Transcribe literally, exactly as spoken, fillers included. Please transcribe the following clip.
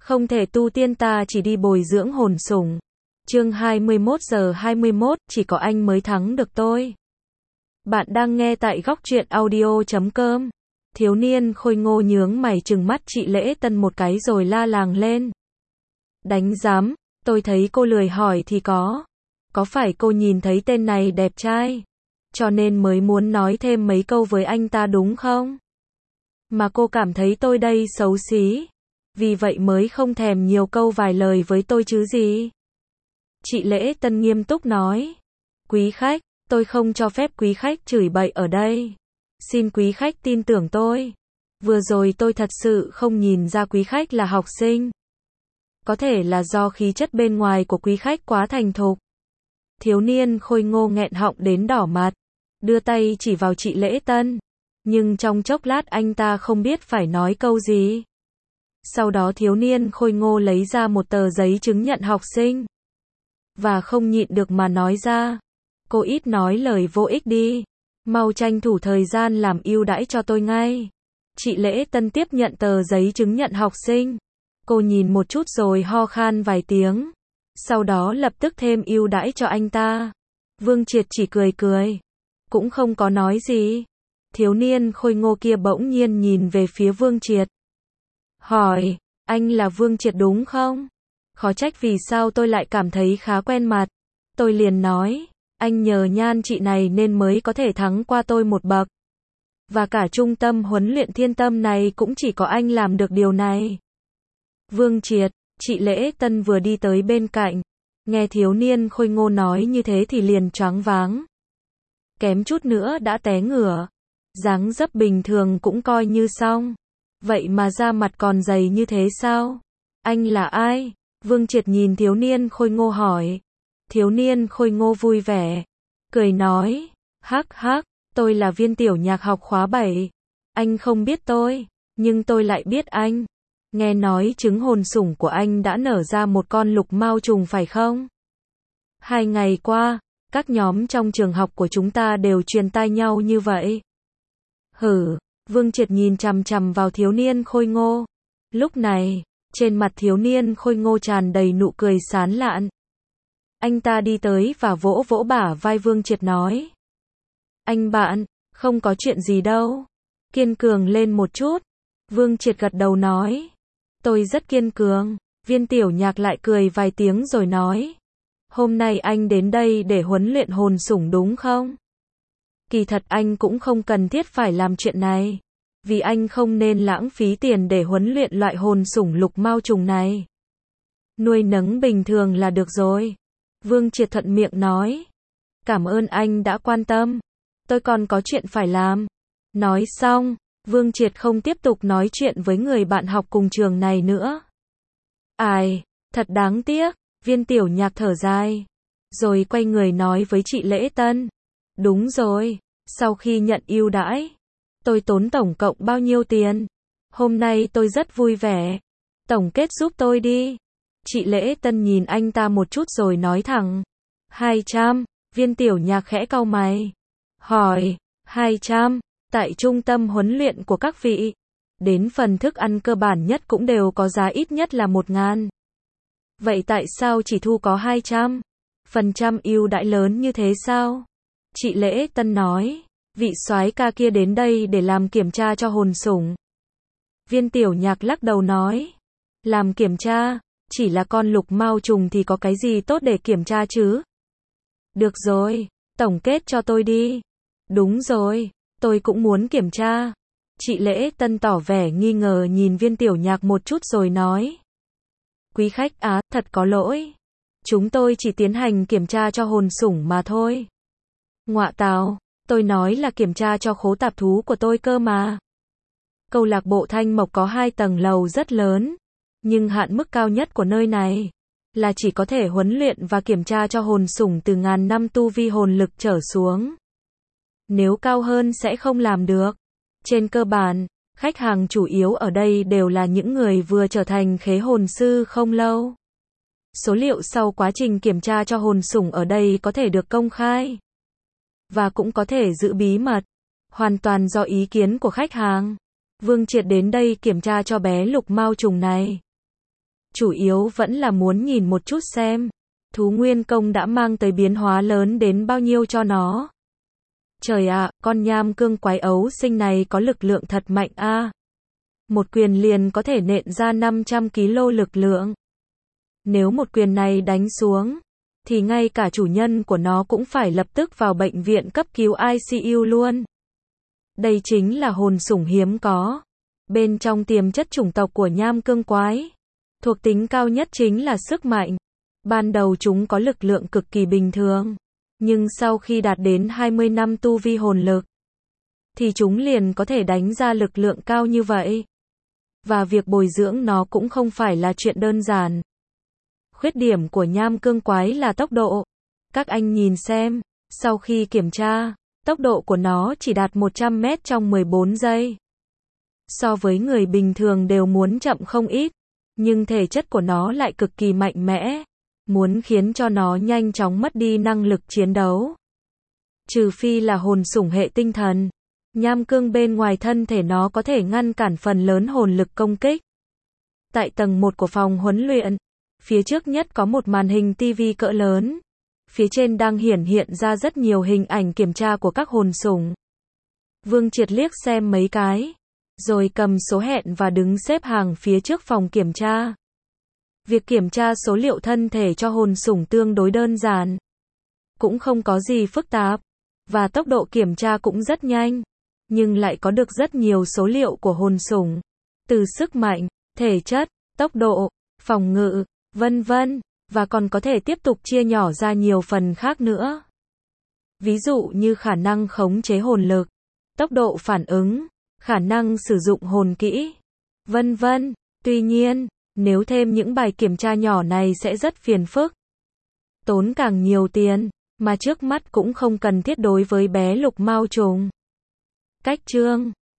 Không thể tu tiên ta chỉ đi bồi dưỡng hồn sủng. Chương hai mươi mốt giờ hai mươi mốt, chỉ có anh mới thắng được tôi. Bạn đang nghe tại góc truyện audio chấm com. Thiếu niên khôi ngô nhướng mày trừng mắt chị Lễ Tân một cái rồi la làng lên. Đánh giám, tôi thấy cô lười hỏi thì có. Có phải cô nhìn thấy tên này đẹp trai, cho nên mới muốn nói thêm mấy câu với anh ta đúng không? Mà cô cảm thấy tôi đây xấu xí, vì vậy mới không thèm nhiều câu vài lời với tôi chứ gì? Chị Lễ Tân nghiêm túc nói. Quý khách, tôi không cho phép quý khách chửi bậy ở đây. Xin quý khách tin tưởng tôi. Vừa rồi tôi thật sự không nhìn ra quý khách là học sinh. Có thể là do khí chất bên ngoài của quý khách quá thành thục. Thiếu niên khôi ngô nghẹn họng đến đỏ mặt, đưa tay chỉ vào chị Lễ Tân. Nhưng trong chốc lát anh ta không biết phải nói câu gì. Sau đó thiếu niên khôi ngô lấy ra một tờ giấy chứng nhận học sinh. Và không nhịn được mà nói ra. Cô ít nói lời vô ích đi. Mau tranh thủ thời gian làm ưu đãi cho tôi ngay. Chị Lễ Tân tiếp nhận tờ giấy chứng nhận học sinh. Cô nhìn một chút rồi ho khan vài tiếng. Sau đó lập tức thêm ưu đãi cho anh ta. Vương Triệt chỉ cười cười, cũng không có nói gì. Thiếu niên khôi ngô kia bỗng nhiên nhìn về phía Vương Triệt. Hỏi, anh là Vương Triệt đúng không? Khó trách vì sao tôi lại cảm thấy khá quen mặt. Tôi liền nói, anh nhờ nhan chị này nên mới có thể thắng qua tôi một bậc. Và cả trung tâm huấn luyện Thiên Tâm này cũng chỉ có anh làm được điều này. Vương Triệt, chị Lễ Tân vừa đi tới bên cạnh, nghe thiếu niên khôi ngô nói như thế thì liền choáng váng. Kém chút nữa đã té ngửa. Dáng dấp bình thường cũng coi như xong. Vậy mà da mặt còn dày như thế sao? Anh là ai? Vương Triệt nhìn thiếu niên khôi ngô hỏi. Thiếu niên khôi ngô vui vẻ, cười nói, hắc hắc, tôi là viên tiểu nhạc học khóa bảy. Anh không biết tôi, nhưng tôi lại biết anh. Nghe nói trứng hồn sủng của anh đã nở ra một con lục mao trùng phải không? Hai ngày qua, các nhóm trong trường học của chúng ta đều truyền tai nhau như vậy. Hử, Vương Triệt nhìn chằm chằm vào thiếu niên khôi ngô. Lúc này, trên mặt thiếu niên khôi ngô tràn đầy nụ cười sán lạn. Anh ta đi tới và vỗ vỗ bả vai Vương Triệt nói. Anh bạn, không có chuyện gì đâu. Kiên cường lên một chút. Vương Triệt gật đầu nói. Tôi rất kiên cường. Viên tiểu nhạc lại cười vài tiếng rồi nói. Hôm nay anh đến đây để huấn luyện hồn sủng đúng không? Kỳ thật anh cũng không cần thiết phải làm chuyện này. Vì anh không nên lãng phí tiền để huấn luyện loại hồn sủng lục mao trùng này. Nuôi nấng bình thường là được rồi. Vương Triệt thuận miệng nói. Cảm ơn anh đã quan tâm. Tôi còn có chuyện phải làm. Nói xong, Vương Triệt không tiếp tục nói chuyện với người bạn học cùng trường này nữa. Ai, thật đáng tiếc. Viên tiểu nhạc thở dài. Rồi quay người nói với chị Lễ Tân. Đúng rồi, sau khi nhận ưu đãi, tôi tốn tổng cộng bao nhiêu tiền? Hôm nay tôi rất vui vẻ. Tổng kết giúp tôi đi. Chị Lễ Tân nhìn anh ta một chút rồi nói thẳng. hai trăm, viên tiểu nhạc khẽ cau mày. Hỏi, hai trăm, tại trung tâm huấn luyện của các vị, đến phần thức ăn cơ bản nhất cũng đều có giá ít nhất là một ngàn. Vậy tại sao chỉ thu có hai trăm? Phần trăm ưu đãi lớn như thế sao? Chị Lễ Tân nói, vị soái ca kia đến đây để làm kiểm tra cho hồn sủng. Viên tiểu nhạc lắc đầu nói, làm kiểm tra, chỉ là con lục mao trùng thì có cái gì tốt để kiểm tra chứ? Được rồi, tổng kết cho tôi đi. Đúng rồi, tôi cũng muốn kiểm tra. Chị Lễ Tân tỏ vẻ nghi ngờ nhìn viên tiểu nhạc một chút rồi nói. Quý khách á, thật có lỗi. Chúng tôi chỉ tiến hành kiểm tra cho hồn sủng mà thôi. Ngọa tào, tôi nói là kiểm tra cho khố tạp thú của tôi cơ mà. Câu lạc bộ Thanh Mộc có hai tầng lầu rất lớn, nhưng hạn mức cao nhất của nơi này là chỉ có thể huấn luyện và kiểm tra cho hồn sủng từ ngàn năm tu vi hồn lực trở xuống. Nếu cao hơn sẽ không làm được. Trên cơ bản, khách hàng chủ yếu ở đây đều là những người vừa trở thành khế hồn sư không lâu. Số liệu sau quá trình kiểm tra cho hồn sủng ở đây có thể được công khai, và cũng có thể giữ bí mật, hoàn toàn do ý kiến của khách hàng. Vương Triệt đến đây kiểm tra cho bé lục mao trùng này. chủ yếu vẫn là muốn nhìn một chút xem, thú nguyên công đã mang tới biến hóa lớn đến bao nhiêu cho nó. Trời ạ, con nham cương quái ấu sinh này có lực lượng thật mạnh a. Một quyền liền có thể nện ra năm trăm ki lô gam lực lượng. Nếu một quyền này đánh xuống, thì ngay cả chủ nhân của nó cũng phải lập tức vào bệnh viện cấp cứu i xê u luôn. Đây chính là hồn sủng hiếm có. Bên trong tiềm chất chủng tộc của nham cương quái, thuộc tính cao nhất chính là sức mạnh. Ban đầu chúng có lực lượng cực kỳ bình thường, nhưng sau khi đạt đến hai mươi năm tu vi hồn lực, thì chúng liền có thể đánh ra lực lượng cao như vậy. Và việc bồi dưỡng nó cũng không phải là chuyện đơn giản. Khuyết điểm của nham cương quái là tốc độ. Các anh nhìn xem, sau khi kiểm tra, tốc độ của nó chỉ đạt một trăm mét trong mười bốn giây. So với người bình thường đều muốn chậm không ít, nhưng thể chất của nó lại cực kỳ mạnh mẽ, muốn khiến cho nó nhanh chóng mất đi năng lực chiến đấu. Trừ phi là hồn sủng hệ tinh thần, nham cương bên ngoài thân thể nó có thể ngăn cản phần lớn hồn lực công kích. Tại tầng một của phòng huấn luyện, phía trước nhất có một màn hình ti vi cỡ lớn. Phía trên đang hiển hiện ra rất nhiều hình ảnh kiểm tra của các hồn sủng. Vương Triệt liếc xem mấy cái, rồi cầm số hẹn và đứng xếp hàng phía trước phòng kiểm tra. Việc kiểm tra số liệu thân thể cho hồn sủng tương đối đơn giản, cũng không có gì phức tạp, và tốc độ kiểm tra cũng rất nhanh, nhưng lại có được rất nhiều số liệu của hồn sủng, từ sức mạnh, thể chất, tốc độ, phòng ngự, vân vân, và còn có thể tiếp tục chia nhỏ ra nhiều phần khác nữa. Ví dụ như khả năng khống chế hồn lực, tốc độ phản ứng, khả năng sử dụng hồn kỹ, vân vân. Tuy nhiên, nếu thêm những bài kiểm tra nhỏ này sẽ rất phiền phức, tốn càng nhiều tiền, mà trước mắt cũng không cần thiết đối với bé lục mao trùng. Cách chương